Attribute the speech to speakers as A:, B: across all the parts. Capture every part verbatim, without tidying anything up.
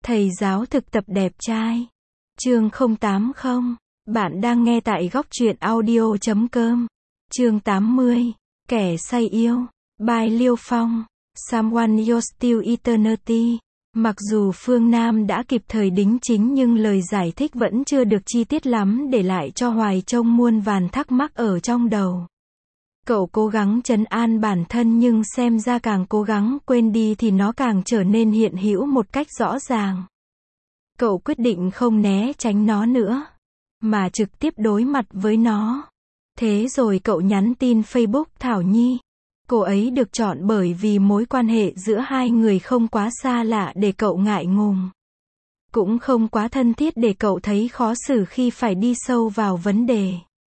A: Thầy giáo thực tập đẹp trai. Chương không tám không. Bạn đang nghe tại góc truyện audio chấm com. Chương tám mươi. Kẻ say yêu. By Liêu Phong. Someone You're Still Eternity. Mặc dù Phương Nam đã kịp thời đính chính nhưng lời giải thích vẫn chưa được chi tiết lắm, để lại cho Hoài Trông muôn vàn thắc mắc ở trong đầu. Cậu cố gắng trấn an bản thân nhưng xem ra càng cố gắng quên đi thì nó càng trở nên hiện hữu một cách rõ ràng. Cậu quyết định không né tránh nó nữa, mà trực tiếp đối mặt với nó. Thế rồi cậu nhắn tin Facebook Thảo Nhi. Cô ấy được chọn bởi vì mối quan hệ giữa hai người không quá xa lạ để cậu ngại ngùng. Cũng không quá thân thiết để cậu thấy khó xử khi phải đi sâu vào vấn đề.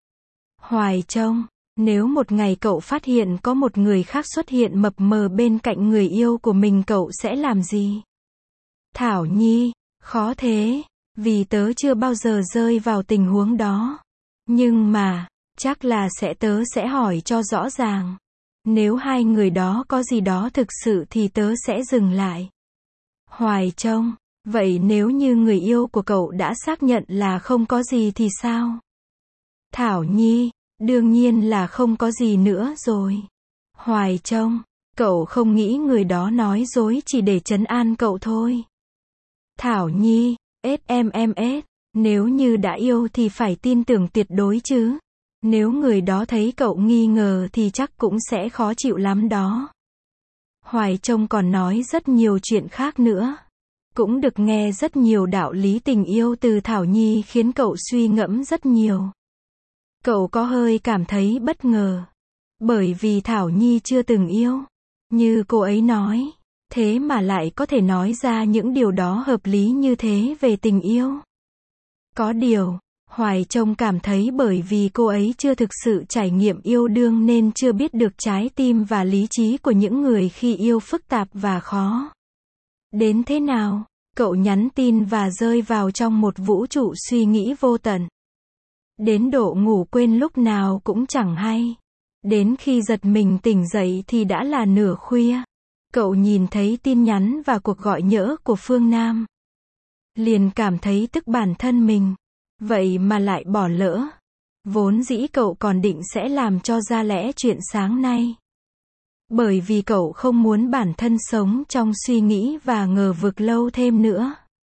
A: Hoài Trông, nếu một ngày cậu phát hiện có một người khác xuất hiện mập mờ bên cạnh người yêu của mình, cậu sẽ làm gì? Thảo Nhi, khó thế, vì tớ chưa bao giờ rơi vào tình huống đó. Nhưng mà, chắc là sẽ tớ sẽ hỏi cho rõ ràng. Nếu hai người đó có gì đó thực sự thì tớ sẽ dừng lại. Hoài Trông, vậy nếu như người yêu của cậu đã xác nhận là không có gì thì sao? Thảo Nhi, đương nhiên là không có gì nữa rồi. Hoài Trông, cậu không nghĩ người đó nói dối chỉ để trấn an cậu thôi. Thảo Nhi, ét em em ét, nếu như đã yêu thì phải tin tưởng tuyệt đối chứ. Nếu người đó thấy cậu nghi ngờ thì chắc cũng sẽ khó chịu lắm đó. Hoài Trông còn nói rất nhiều chuyện khác nữa. Cũng được nghe rất nhiều đạo lý tình yêu từ Thảo Nhi khiến cậu suy ngẫm rất nhiều. Cậu có hơi cảm thấy bất ngờ. Bởi vì Thảo Nhi chưa từng yêu. Như cô ấy nói. Thế mà lại có thể nói ra những điều đó hợp lý như thế về tình yêu. Có điều, Hoài Trông cảm thấy bởi vì cô ấy chưa thực sự trải nghiệm yêu đương nên chưa biết được trái tim và lý trí của những người khi yêu phức tạp và khó. Đến thế nào, cậu nhắn tin và rơi vào trong một vũ trụ suy nghĩ vô tận. Đến độ ngủ quên lúc nào cũng chẳng hay. Đến khi giật mình tỉnh dậy thì đã là nửa khuya. Cậu nhìn thấy tin nhắn và cuộc gọi nhỡ của Phương Nam. Liền cảm thấy tức bản thân mình. Vậy mà lại bỏ lỡ. Vốn dĩ cậu còn định sẽ làm cho ra lẽ chuyện sáng nay. Bởi vì cậu không muốn bản thân sống trong suy nghĩ và ngờ vực lâu thêm nữa.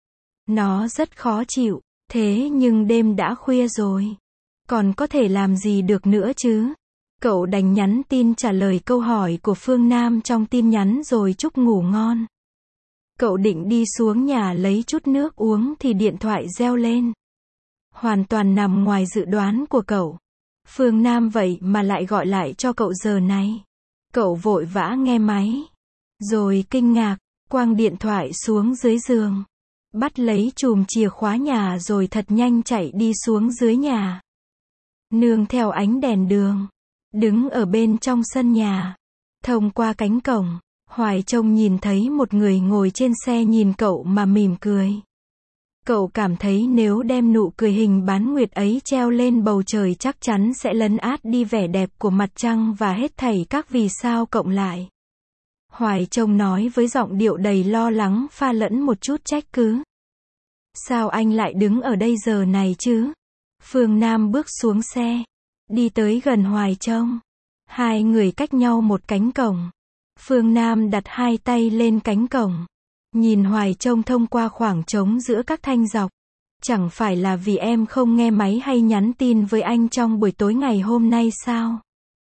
A: Nó rất khó chịu. Thế nhưng đêm đã khuya rồi. Còn có thể làm gì được nữa chứ? Cậu đành nhắn tin trả lời câu hỏi của Phương Nam trong tin nhắn rồi chúc ngủ ngon. Cậu định đi xuống nhà lấy chút nước uống thì điện thoại reo lên. Hoàn toàn nằm ngoài dự đoán của cậu. Phương Nam vậy mà lại gọi lại cho cậu giờ này. Cậu vội vã nghe máy. Rồi kinh ngạc, quăng điện thoại xuống dưới giường. Bắt lấy chùm chìa khóa nhà rồi thật nhanh chạy đi xuống dưới nhà. Nương theo ánh đèn đường. Đứng ở bên trong sân nhà. Thông qua cánh cổng, Hoài Trông nhìn thấy một người ngồi trên xe nhìn cậu mà mỉm cười. Cậu cảm thấy nếu đem nụ cười hình bán nguyệt ấy treo lên bầu trời chắc chắn sẽ lấn át đi vẻ đẹp của mặt trăng và hết thảy các vì sao cộng lại. Hoài Trông nói với giọng điệu đầy lo lắng pha lẫn một chút trách cứ. Sao anh lại đứng ở đây giờ này chứ? Phương Nam bước xuống xe. Đi tới gần Hoài Trông. Hai người cách nhau một cánh cổng. Phương Nam đặt hai tay lên cánh cổng. Nhìn Hoài Trông thông qua khoảng trống giữa các thanh dọc. Chẳng phải là vì em không nghe máy hay nhắn tin với anh trong buổi tối ngày hôm nay sao?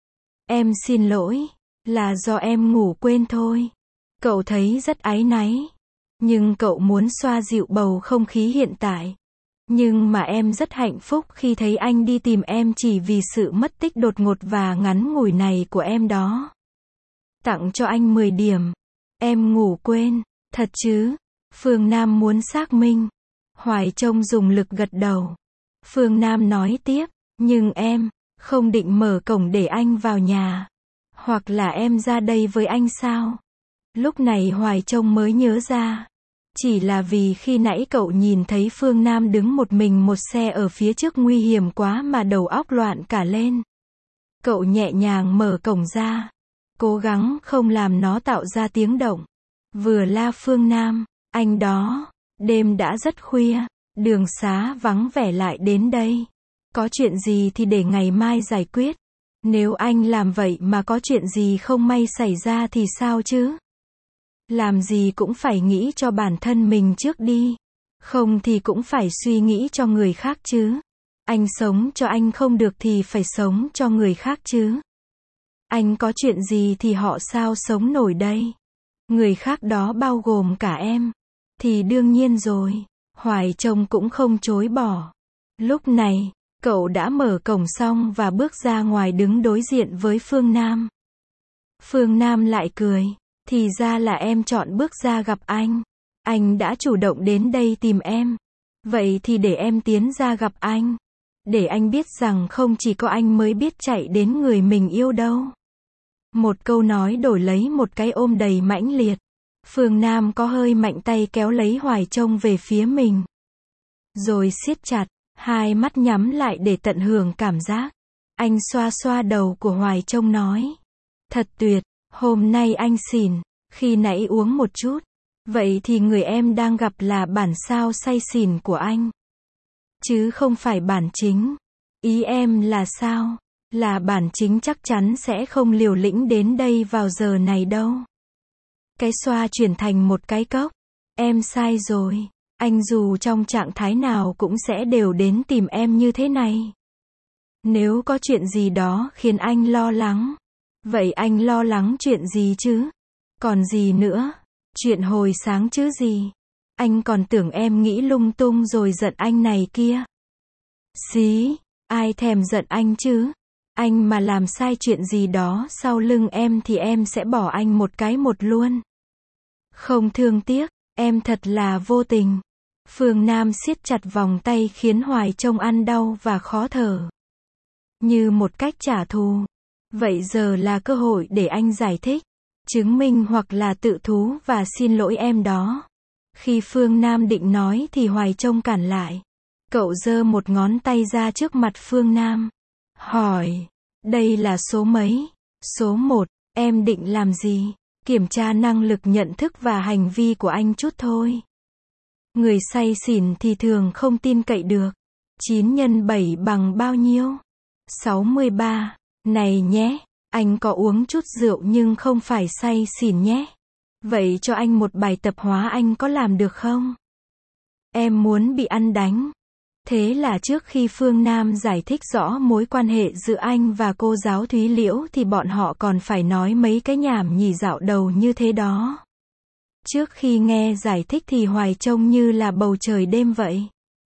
A: Em xin lỗi. Là do em ngủ quên thôi. Cậu thấy rất áy náy. Nhưng cậu muốn xoa dịu bầu không khí hiện tại. Nhưng mà em rất hạnh phúc khi thấy anh đi tìm em chỉ vì sự mất tích đột ngột và ngắn ngủi này của em đó. Tặng cho anh mười điểm. Em ngủ quên. Thật chứ? Phương Nam muốn xác minh. Hoài Trông dùng lực gật đầu. Phương Nam nói tiếp. Nhưng em, không định mở cổng để anh vào nhà. Hoặc là em ra đây với anh sao? Lúc này Hoài Trông mới nhớ ra. Chỉ là vì khi nãy cậu nhìn thấy Phương Nam đứng một mình một xe ở phía trước nguy hiểm quá mà đầu óc loạn cả lên. Cậu nhẹ nhàng mở cổng ra. Cố gắng không làm nó tạo ra tiếng động. Vừa la Phương Nam, anh đó, Đêm đã rất khuya, đường xá vắng vẻ lại đến đây. Có chuyện gì thì để ngày mai giải quyết. Nếu anh làm vậy mà có chuyện gì không may xảy ra thì sao chứ? Làm gì cũng phải nghĩ cho bản thân mình trước đi. Không thì cũng phải suy nghĩ cho người khác chứ. Anh sống cho anh không được thì phải sống cho người khác chứ. Anh có chuyện gì thì họ sao sống nổi đây? Người khác đó bao gồm cả em. Thì đương nhiên rồi. Hoài Trông cũng không chối bỏ. Lúc này, cậu đã mở cổng xong và bước ra ngoài đứng đối diện với Phương Nam. Phương Nam lại cười. Thì ra là em chọn bước ra gặp anh. Anh đã chủ động đến đây tìm em. Vậy thì để em tiến ra gặp anh. Để anh biết rằng không chỉ có anh mới biết chạy đến người mình yêu đâu. Một câu nói đổi lấy một cái ôm đầy mãnh liệt. Phương Nam có hơi mạnh tay kéo lấy Hoài Trông về phía mình. Rồi siết chặt, hai mắt nhắm lại để tận hưởng cảm giác. Anh xoa xoa đầu của Hoài Trông nói. Thật tuyệt, hôm nay anh xỉn, khi nãy uống một chút. Vậy thì người em đang gặp là bản sao say xỉn của anh. Chứ không phải bản chính. Ý em là sao? Là bản chính chắc chắn sẽ không liều lĩnh đến đây vào giờ này đâu. Cái xoa chuyển thành một cái cốc. Em sai rồi. Anh dù trong trạng thái nào cũng sẽ đều đến tìm em như thế này. Nếu có chuyện gì đó khiến anh lo lắng. Vậy anh lo lắng chuyện gì chứ? Còn gì nữa? Chuyện hồi sáng chứ gì? Anh còn tưởng em nghĩ lung tung rồi giận anh này kia. Xí, ai thèm giận anh chứ? Anh mà làm sai chuyện gì đó sau lưng em thì em sẽ bỏ anh một cái một luôn. Không thương tiếc, em thật là vô tình. Phương Nam siết chặt vòng tay khiến Hoài Trông ăn đau và khó thở. Như một cách trả thù. Vậy giờ là cơ hội để anh giải thích, chứng minh hoặc là tự thú và xin lỗi em đó. Khi Phương Nam định nói thì Hoài Trông cản lại. Cậu giơ một ngón tay ra trước mặt Phương Nam. Hỏi, đây là số mấy? Số một, em định làm gì? Kiểm tra năng lực nhận thức và hành vi của anh chút thôi. Người say xỉn thì thường không tin cậy được. chín nhân bảy bằng bao nhiêu? sáu mươi ba. Này nhé, anh có uống chút rượu nhưng không phải say xỉn nhé. Vậy cho anh một bài tập hóa anh có làm được không? Em muốn bị ăn đánh. Thế là trước khi Phương Nam giải thích rõ mối quan hệ giữa anh và cô giáo Thúy Liễu thì bọn họ còn phải nói mấy cái nhảm nhỉ dạo đầu như thế đó. Trước khi nghe giải thích thì Hoài Trông như là bầu trời đêm vậy.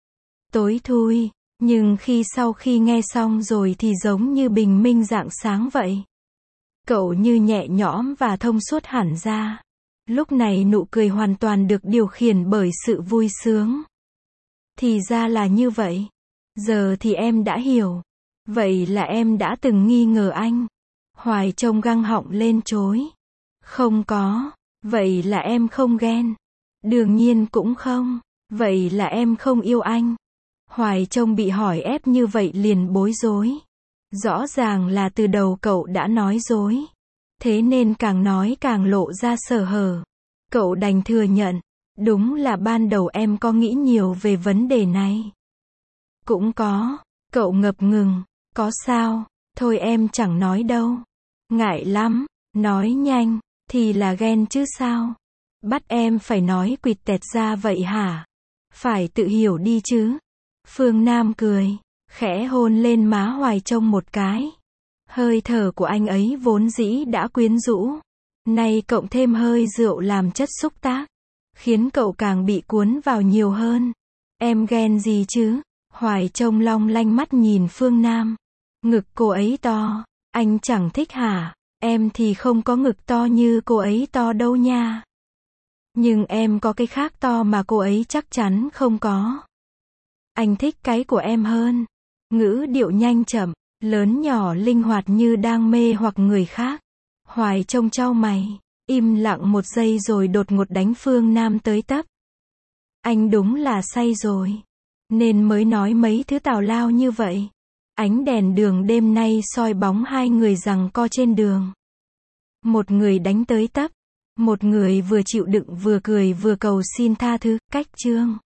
A: Tối thui, nhưng khi sau khi nghe xong rồi thì giống như bình minh rạng sáng vậy. Cậu như nhẹ nhõm và thông suốt hẳn ra. Lúc này nụ cười hoàn toàn được điều khiển bởi sự vui sướng. Thì ra là như vậy. Giờ thì em đã hiểu. Vậy là em đã từng nghi ngờ anh. Hoài Trông găng họng lên chối. Không có. Vậy là em không ghen. Đương nhiên cũng không. Vậy là em không yêu anh. Hoài Trông bị hỏi ép như vậy liền bối rối. Rõ ràng là từ đầu cậu đã nói dối. Thế nên càng nói càng lộ ra sở hở. Cậu đành thừa nhận. Đúng là ban đầu em có nghĩ nhiều về vấn đề này. Cũng có. Cậu ngập ngừng. Có sao? Thôi em chẳng nói đâu. Ngại lắm. Nói nhanh. Thì là ghen chứ sao? Bắt em phải nói quịt tẹt ra vậy hả? Phải tự hiểu đi chứ. Phương Nam cười. Khẽ hôn lên má Hoài Trông một cái. Hơi thở của anh ấy vốn dĩ đã quyến rũ. Nay cộng thêm hơi rượu làm chất xúc tác. Khiến cậu càng bị cuốn vào nhiều hơn. Em ghen gì chứ? Hoài Trông long lanh mắt nhìn Phương Nam. Ngực cô ấy to. Anh chẳng thích hả? Em thì không có ngực to như cô ấy to đâu nha. Nhưng em có cái khác to mà cô ấy chắc chắn không có. Anh thích cái của em hơn. Ngữ điệu nhanh chậm, lớn nhỏ linh hoạt như đang mê hoặc người khác. Hoài Trông chau mày, im lặng một giây rồi đột ngột đánh Phương Nam tới tấp. Anh đúng là say rồi. Nên mới nói mấy thứ tào lao như vậy. Ánh đèn đường đêm nay soi bóng hai người giằng co trên đường. Một người đánh tới tấp. Một người vừa chịu đựng vừa cười vừa cầu xin tha thứ, cách chương.